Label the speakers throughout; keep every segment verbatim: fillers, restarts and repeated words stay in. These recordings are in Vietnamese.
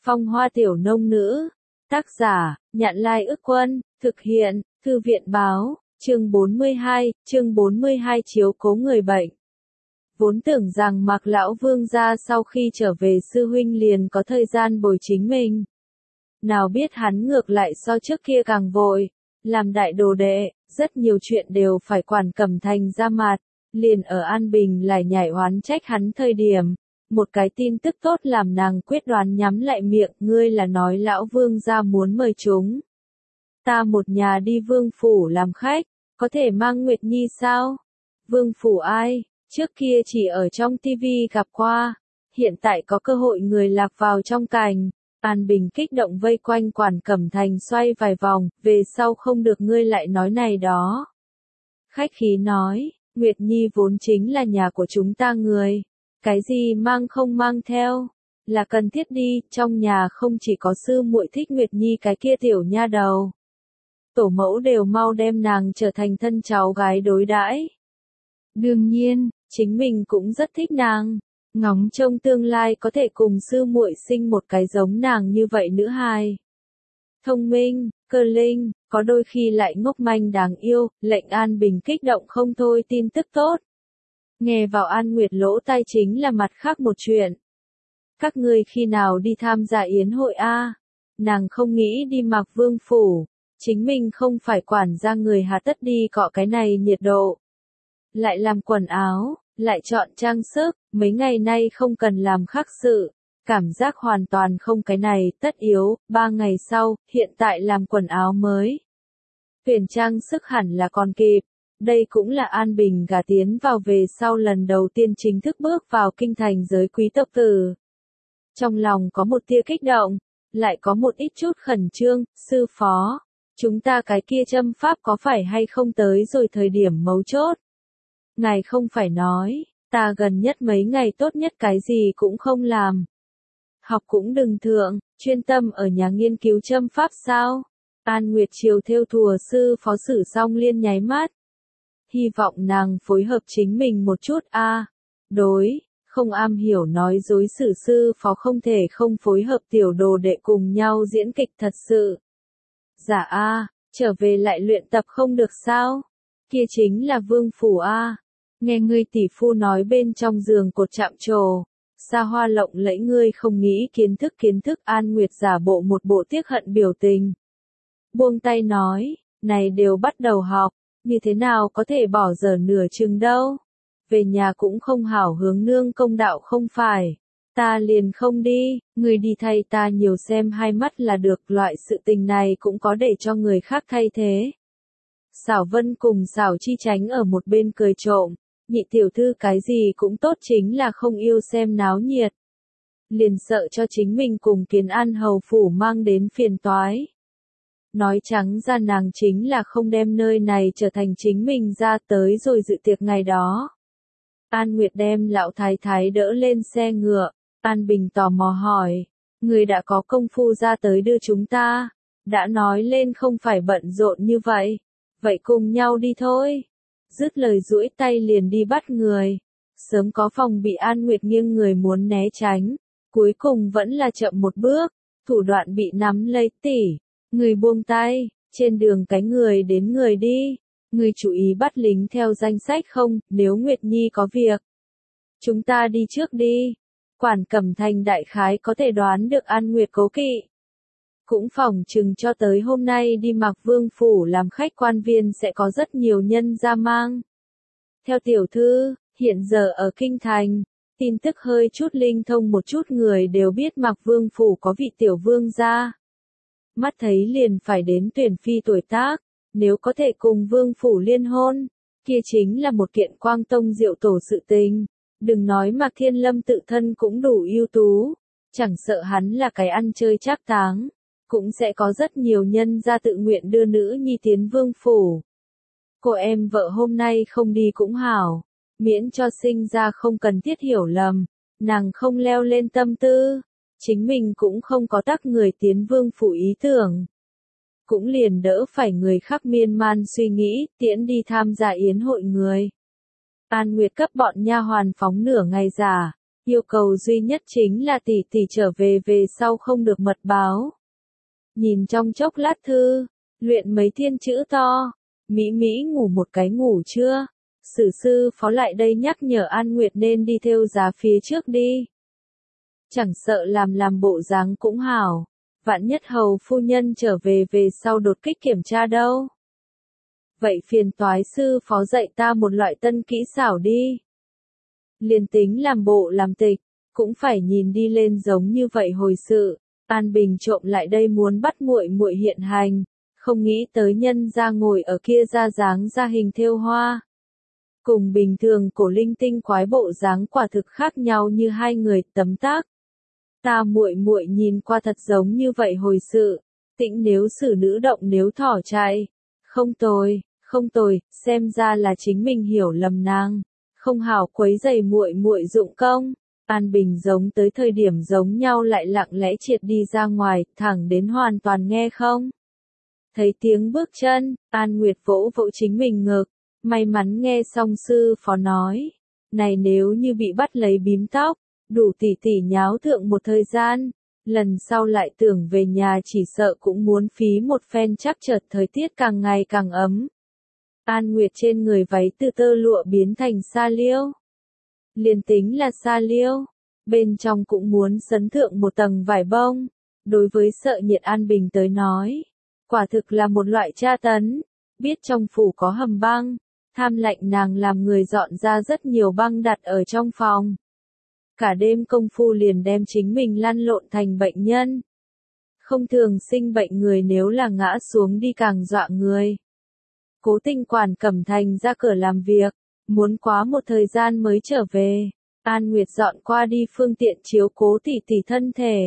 Speaker 1: Phong hoa tiểu nông nữ. Tác giả, Nhạn Lai Ức Quân, thực hiện, Thư viện Báo, chương bốn mươi hai, chương bốn mươi hai chiếu cố người bệnh. Vốn tưởng rằng Mạc lão vương gia sau khi trở về sư huynh liền có thời gian bồi chính mình. Nào biết hắn ngược lại so trước kia càng vội, làm đại đồ đệ, rất nhiều chuyện đều phải quản Cẩm Thành ra mặt, liền ở An Bình lại nhảy oán trách hắn thời điểm. Một cái tin tức tốt làm nàng quyết đoán nhắm lại miệng, ngươi là nói lão vương gia muốn mời chúng ta một nhà đi vương phủ làm khách, có thể mang Nguyệt Nhi sao? Vương phủ ai? Trước kia chỉ ở trong tivi gặp qua, hiện tại có cơ hội người lạc vào trong cành. An Bình kích động vây quanh quản Cẩm Thành xoay vài vòng, về sau không được ngươi lại nói này đó. Khách khí nói, Nguyệt Nhi vốn chính là nhà của chúng ta người. Cái gì mang không mang theo, là cần thiết đi, trong nhà không chỉ có sư muội thích Nguyệt Nhi cái kia tiểu nha đầu. Tổ mẫu đều mau đem nàng trở thành thân cháu gái đối đãi. Đương nhiên, chính mình cũng rất thích nàng, ngóng trông tương lai có thể cùng sư muội sinh một cái giống nàng như vậy nữ hài. Thông minh, cơ linh, có đôi khi lại ngốc manh đáng yêu, lệnh An Bình kích động không thôi tin tức tốt. Nghe vào An Nguyệt lỗ tai chính là mặt khác một chuyện. Các ngươi khi nào đi tham gia yến hội a? Nàng không nghĩ đi Mạc Vương phủ, chính mình không phải quản gia người hà tất đi cọ cái này nhiệt độ. Lại làm quần áo, lại chọn trang sức, mấy ngày nay không cần làm khác sự, cảm giác hoàn toàn không cái này tất yếu, ba ngày sau, hiện tại làm quần áo mới. Tuyển trang sức hẳn là còn kịp. Đây cũng là An Bình gả tiến vào về sau lần đầu tiên chính thức bước vào kinh thành giới quý tộc tử. Trong lòng có một tia kích động, lại có một ít chút khẩn trương, sư phó, chúng ta cái kia châm pháp có phải hay không tới rồi thời điểm mấu chốt. Ngài không phải nói, ta gần nhất mấy ngày tốt nhất cái gì cũng không làm. Học cũng đừng thượng, chuyên tâm ở nhà nghiên cứu châm pháp sao? An Nguyệt chiều theo thùa sư phó Sử Song Liên nháy mắt. Hy vọng nàng phối hợp chính mình một chút a. À, đối, không am hiểu nói dối Sử sư phó không thể không phối hợp tiểu đồ đệ cùng nhau diễn kịch thật sự. Dạ a, à, trở về lại luyện tập không được sao? Kia chính là vương phủ a. À. Nghe ngươi tỷ phu nói bên trong giường cột chạm trổ, xa hoa lộng lẫy ngươi không nghĩ kiến thức kiến thức. An Nguyệt giả bộ một bộ tiếc hận biểu tình. Buông tay nói, này đều bắt đầu học. Như thế nào có thể bỏ giờ nửa chừng đâu. Về nhà cũng không hảo hướng nương công đạo không phải. Ta liền không đi, người đi thay ta nhiều xem hai mắt là được. Loại sự tình này cũng có để cho người khác thay thế. Xảo Vân cùng Xảo Chi Chánh ở một bên cười trộm. Nhị tiểu thư cái gì cũng tốt chính là không yêu xem náo nhiệt. Liền sợ cho chính mình cùng Kiến An hầu phủ mang đến phiền toái. Nói trắng ra nàng chính là không đem nơi này trở thành chính mình ra tới rồi dự tiệc ngày đó. An Nguyệt đem lão thái thái đỡ lên xe ngựa, An Bình tò mò hỏi, người đã có công phu ra tới đưa chúng ta, đã nói lên không phải bận rộn như vậy, vậy cùng nhau đi thôi. Dứt lời duỗi tay liền đi bắt người, sớm có phòng bị An Nguyệt nghiêng người muốn né tránh, cuối cùng vẫn là chậm một bước, thủ đoạn bị nắm lấy tỉ. Người buông tay, trên đường cái người đến người đi, người chú ý bắt lính theo danh sách không, nếu Nguyệt Nhi có việc. Chúng ta đi trước đi, quản Cẩm Thành đại khái có thể đoán được An Nguyệt cố kỵ. Cũng phỏng chừng cho tới hôm nay đi Mạc Vương phủ làm khách quan viên sẽ có rất nhiều nhân ra mang. Theo tiểu thư, hiện giờ ở Kinh Thành, tin tức hơi chút linh thông một chút người đều biết Mạc Vương phủ có vị tiểu vương gia. Mắt thấy liền phải đến tuyển phi tuổi tác, nếu có thể cùng vương phủ liên hôn, kia chính là một kiện quang tông diệu tổ sự tình. Đừng nói Mạc Thiên Lâm tự thân cũng đủ ưu tú, chẳng sợ hắn là cái ăn chơi trác táng, cũng sẽ có rất nhiều nhân gia tự nguyện đưa nữ nhi tiến vương phủ. Cô em vợ hôm nay không đi cũng hảo, miễn cho sinh ra không cần thiết hiểu lầm, nàng không leo lên tâm tư. Chính mình cũng không có tác người tiến vương phủ ý tưởng. Cũng liền đỡ phải người khác miên man suy nghĩ, tiễn đi tham gia yến hội người. An Nguyệt cấp bọn nha hoàn phóng nửa ngày giả, Yêu cầu duy nhất chính là tỷ tỷ trở về về sau không được mật báo. Nhìn trong chốc lát thư, luyện mấy thiên chữ to, Mỹ Mỹ ngủ một cái ngủ chưa? Sử sư phó lại đây nhắc nhở An Nguyệt nên đi theo giá phía trước đi. Chẳng sợ làm làm bộ dáng cũng hảo, vạn nhất hầu phu nhân trở về về sau đột kích kiểm tra đâu. Vậy phiền toái sư phó dạy ta một loại tân kỹ xảo đi. Liền tính làm bộ làm tịch, cũng phải nhìn đi lên giống như vậy hồi sự. An Bình trộm lại đây muốn bắt muội muội hiện hành, không nghĩ tới nhân ra ngồi ở kia ra dáng ra hình thêu hoa. Cùng bình thường cổ linh tinh quái bộ dáng quả thực khác nhau như hai người tấm tác. Ta muội muội nhìn qua thật giống như vậy hồi sự, tĩnh nếu xử nữ động nếu thỏ chạy. Không tồi, không tồi, xem ra là chính mình hiểu lầm nàng, không hảo quấy giày muội muội dụng công. An Bình giống tới thời điểm giống nhau lại lặng lẽ triệt đi ra ngoài, thẳng đến hoàn toàn nghe không. Thấy tiếng bước chân, An Nguyệt vỗ vỗ chính mình ngực, may mắn nghe xong sư phó nói. Này nếu như bị bắt lấy bím tóc, đủ tỉ tỉ nháo thượng một thời gian, lần sau lại tưởng về nhà chỉ sợ cũng muốn phí một phen chắc chợt thời tiết càng ngày càng ấm. An Nguyệt trên người váy từ tơ lụa biến thành sa liêu. Liền tính là sa liêu, bên trong cũng muốn sấn thượng một tầng vải bông. Đối với sợ nhiệt An Bình tới nói, quả thực là một loại tra tấn. Biết trong phủ có hầm băng, tham lạnh nàng làm người dọn ra rất nhiều băng đặt ở trong phòng. Cả đêm công phu liền đem chính mình lăn lộn thành bệnh nhân. Không thường sinh bệnh người nếu là ngã xuống đi càng dọa người. Cố Tinh Quản Cẩm Thành ra cửa làm việc, muốn quá một thời gian mới trở về. An Nguyệt dọn qua đi phương tiện chiếu cố tỷ tỷ thân thể.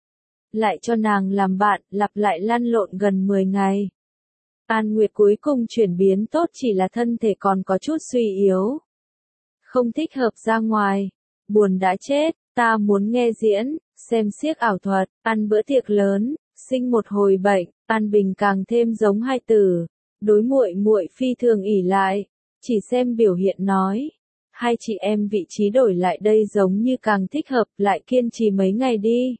Speaker 1: Lại cho nàng làm bạn, lặp lại lăn lộn gần mười ngày. An Nguyệt cuối cùng chuyển biến tốt chỉ là thân thể còn có chút suy yếu. Không thích hợp ra ngoài. Buồn đã chết, ta muốn nghe diễn, xem xiếc ảo thuật, ăn bữa tiệc lớn, sinh một hồi bệnh. An Bình càng thêm giống hai tử. Đối muội muội phi thường ỷ lại, chỉ xem biểu hiện nói. Hai chị em vị trí đổi lại đây giống như càng thích hợp, lại kiên trì mấy ngày đi.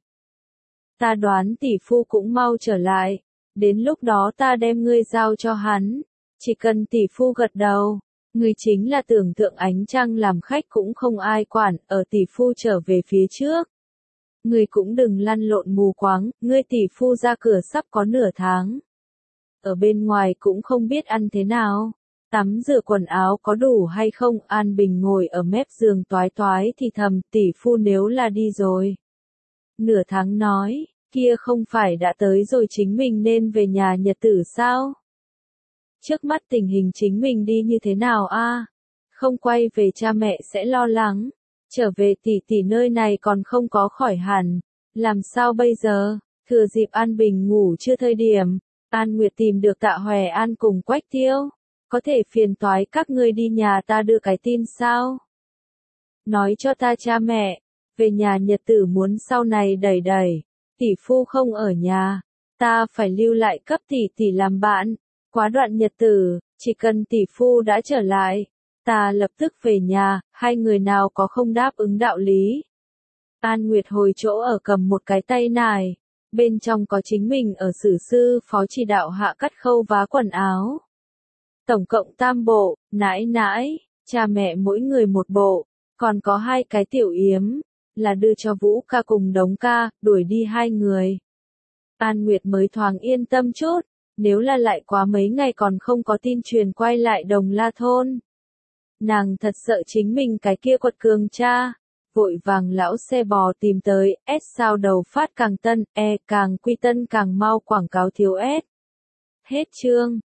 Speaker 1: Ta đoán tỷ phu cũng mau trở lại, đến lúc đó ta đem ngươi giao cho hắn, chỉ cần tỷ phu gật đầu, ngươi chính là tưởng tượng ánh trăng làm khách cũng không ai quản, ở tỷ phu trở về phía trước. Ngươi cũng đừng lăn lộn mù quáng, ngươi tỷ phu ra cửa sắp có nửa tháng. Ở bên ngoài cũng không biết ăn thế nào. Tắm rửa quần áo có đủ hay không? An Bình ngồi ở mép giường toái toái thì thầm, tỷ phu nếu là đi rồi. Nửa tháng nói, kia không phải đã tới rồi chính mình nên về nhà nhật tử sao? Trước mắt tình hình chính mình đi như thế nào a? Không quay về cha mẹ sẽ lo lắng. Trở về tỷ tỷ nơi này còn không có khỏi hẳn. Làm sao bây giờ? Thừa dịp An Bình ngủ chưa thời điểm. An Nguyệt tìm được Tạ Hoè An cùng Quách Tiêu. Có thể phiền toái các ngươi đi nhà ta đưa cái tin sao? Nói cho ta cha mẹ, về nhà nhật tử muốn sau này đẩy đẩy, tỷ phu không ở nhà, ta phải lưu lại cấp tỷ tỷ làm bạn, quá đoạn nhật tử, chỉ cần tỷ phu đã trở lại, ta lập tức về nhà, hai người nào có không đáp ứng đạo lý. An Nguyệt hồi chỗ ở cầm một cái tay nải, bên trong có chính mình ở sử sư phó chỉ đạo hạ cắt khâu vá quần áo. Tổng cộng tam bộ, nãi nãi, cha mẹ mỗi người một bộ, còn có hai cái tiểu yếm, là đưa cho Vũ ca cùng Đống ca, đuổi đi hai người. An Nguyệt mới thoáng yên tâm chút, nếu là lại quá mấy ngày còn không có tin truyền quay lại Đồng La thôn. Nàng thật sợ chính mình cái kia quật cường cha, vội vàng lão xe bò tìm tới, S sao đầu phát càng tân, E càng quy tân càng mau quảng cáo thiếu S. Hết chương.